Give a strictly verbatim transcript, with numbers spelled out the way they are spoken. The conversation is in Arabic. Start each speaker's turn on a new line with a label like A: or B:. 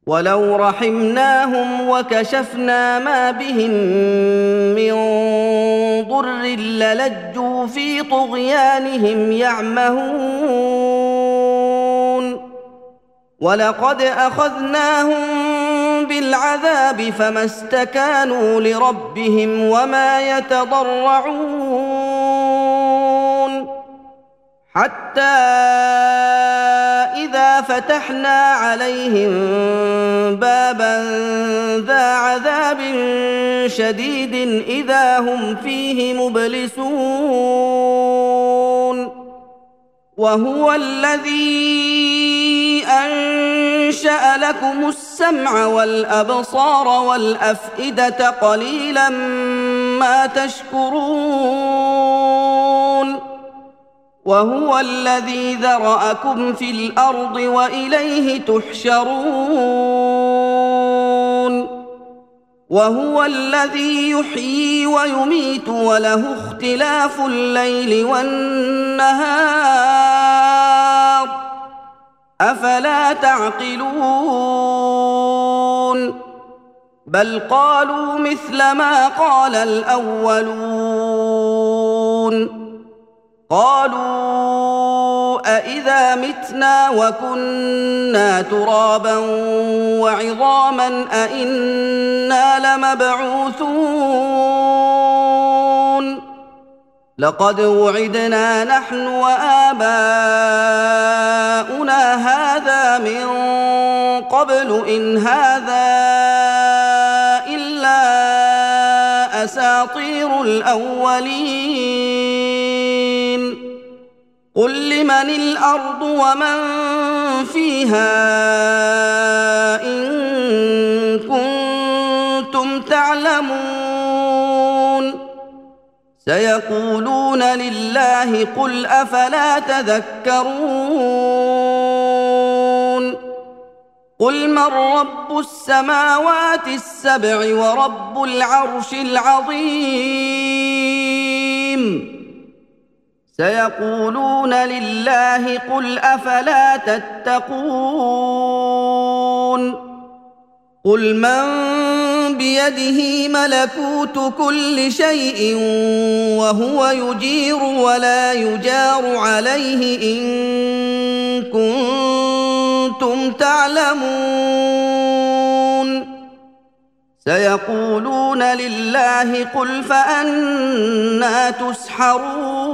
A: ولو رحمناهم وكشفنا ما بهم من ضر للجوا في طغيانهم يعمهون ولقد أخذناهم بالعذاب فما استكانوا لربهم وما يتضرعون حتى إذا فتحنا عليهم بابا ذا عذاب شديد إذا هم فيه مبلسون وهو الذي أنشأ لكم السمع والأبصار والأفئدة قليلا ما تشكرون وهو الذي ذرأكم في الأرض وإليه تحشرون وهو الذي يحيي ويميت وله اختلاف الليل والنهار أفلا تعقلون بل قالوا مثل ما قال الأولون قالوا أإذا متنا وكنا ترابا وعظاما أإنا لمبعوثون لقد وعدنا نحن وآباؤنا هذا من قبل إن هذا إلا أساطير الأولين قل لمن الأرض ومن فيها إن كنتم تعلمون سيقولون لله قل أفلا تذكرون قل من رب السماوات السبع ورب العرش العظيم سيقولون لله قل أفلا تتقون قل من بيده ملكوت كل شيء وهو يجير ولا يجار عليه إن كنتم تعلمون سيقولون لله قل فأنى تسحرون